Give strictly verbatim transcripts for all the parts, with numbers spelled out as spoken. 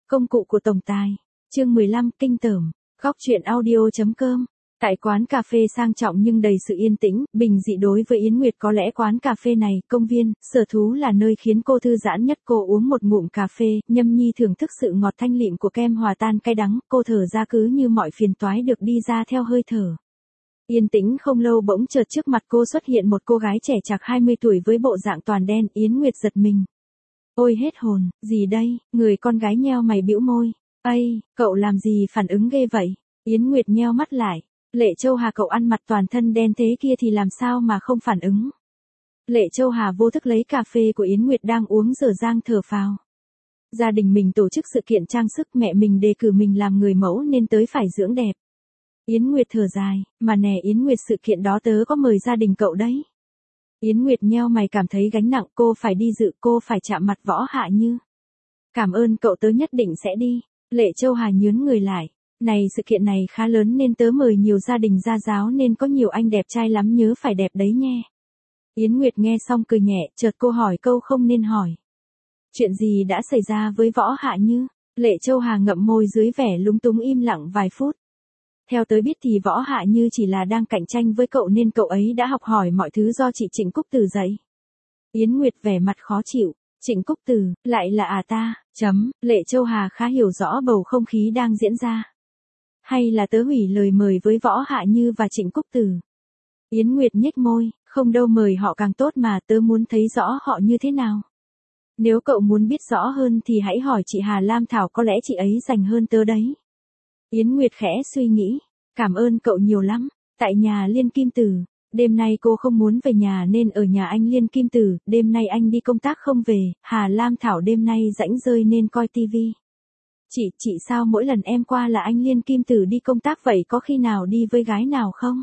Công cụ của tổng tài. Chương mười lăm, kinh tởm. Góc truyện audio chấm com. Tại quán cà phê sang trọng nhưng đầy sự yên tĩnh, bình dị đối với Yến Nguyệt có lẽ quán cà phê này, công viên, sở thú là nơi khiến cô thư giãn nhất. Cô uống một ngụm cà phê, nhâm nhi thưởng thức sự ngọt thanh lịm của kem hòa tan cay đắng, cô thở ra cứ như mọi phiền toái được đi ra theo hơi thở. Yên tĩnh không lâu bỗng chợt trước mặt cô xuất hiện một cô gái trẻ chạc hai mươi tuổi với bộ dạng toàn đen. Yến Nguyệt giật mình. Ôi hết hồn, gì đây? Người con gái nheo mày bĩu môi. Ây, cậu làm gì phản ứng ghê vậy? Yến Nguyệt nheo mắt lại. Lệ Châu Hà, cậu ăn mặc toàn thân đen thế kia thì làm sao mà không phản ứng? Lệ Châu Hà vô thức lấy cà phê của Yến Nguyệt đang uống dở dang thở phào. Gia đình mình tổ chức sự kiện trang sức, mẹ mình đề cử mình làm người mẫu nên tới phải dưỡng đẹp. Yến Nguyệt thở dài, mà nè Yến Nguyệt, sự kiện đó tớ có mời gia đình cậu đấy. Yến Nguyệt nheo mày cảm thấy gánh nặng, cô phải đi dự, cô phải chạm mặt Võ Hạ Như. Cảm ơn cậu, tớ nhất định sẽ đi. Lệ Châu Hà nhướng người lại. Này, sự kiện này khá lớn nên tớ mời nhiều gia đình gia giáo nên có nhiều anh đẹp trai lắm, nhớ phải đẹp đấy nhé. Yến Nguyệt nghe xong cười nhẹ, chợt cô hỏi câu không nên hỏi. Chuyện gì đã xảy ra với Võ Hạ Như? Lệ Châu Hà ngậm môi dưới vẻ lúng túng im lặng vài phút. Theo tớ biết thì Võ Hạ Như chỉ là đang cạnh tranh với cậu nên cậu ấy đã học hỏi mọi thứ do chị Trịnh Cúc Từ dạy. Yến Nguyệt vẻ mặt khó chịu. Trịnh Cúc Từ, lại là à ta, chấm, Lệ Châu Hà khá hiểu rõ bầu không khí đang diễn ra. Hay là tớ hủy lời mời với Võ Hạ Như và Trịnh Cúc Từ? Yến Nguyệt nhếch môi, không đâu, mời họ càng tốt mà, tớ muốn thấy rõ họ như thế nào. Nếu cậu muốn biết rõ hơn thì hãy hỏi chị Hà Lam Thảo, có lẽ chị ấy rành hơn tớ đấy. Yến Nguyệt khẽ suy nghĩ, cảm ơn cậu nhiều lắm. Tại nhà Liên Kim Tử, đêm nay cô không muốn về nhà nên ở nhà anh Liên Kim Tử, đêm nay anh đi công tác không về, Hà Lam Thảo đêm nay rảnh rơi nên coi tivi. Chị, chị sao mỗi lần em qua là anh Liên Kim Tử đi công tác vậy, có khi nào đi với gái nào không?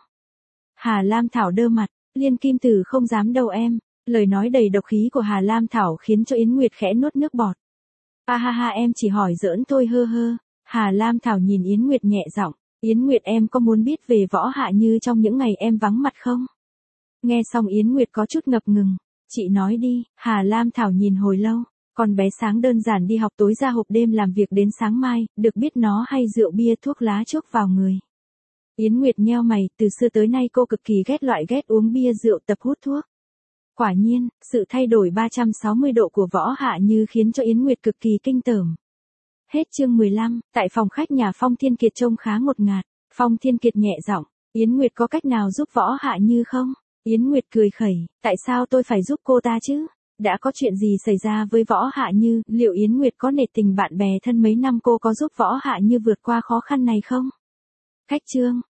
Hà Lam Thảo đơ mặt, Liên Kim Tử không dám đâu em. Lời nói đầy độc khí của Hà Lam Thảo khiến cho Yến Nguyệt khẽ nuốt nước bọt. A ha ha, em chỉ hỏi giỡn thôi hơ hơ. Hà Lam Thảo nhìn Yến Nguyệt nhẹ giọng. Yến Nguyệt, em có muốn biết về Võ Hạ Như trong những ngày em vắng mặt không? Nghe xong Yến Nguyệt có chút ngập ngừng. Chị nói đi. Hà Lam Thảo nhìn hồi lâu. Con bé sáng đơn giản đi học, tối ra hộp đêm làm việc đến sáng mai, được biết nó hay rượu bia thuốc lá chuốc vào người. Yến Nguyệt nheo mày, từ xưa tới nay cô cực kỳ ghét loại ghét uống bia rượu, tập hút thuốc. Quả nhiên, sự thay đổi ba trăm sáu mươi độ của Võ Hạ Như khiến cho Yến Nguyệt cực kỳ kinh tởm. Hết chương mười lăm, tại phòng khách nhà Phong Thiên Kiệt trông khá ngột ngạt. Phong Thiên Kiệt nhẹ giọng, Yến Nguyệt có cách nào giúp Võ Hạ Như không? Yến Nguyệt cười khẩy, tại sao tôi phải giúp cô ta chứ? Đã có chuyện gì xảy ra với Võ Hạ Như, liệu Yến Nguyệt có nể tình bạn bè thân mấy năm cô có giúp Võ Hạ Như vượt qua khó khăn này không? Cách chương.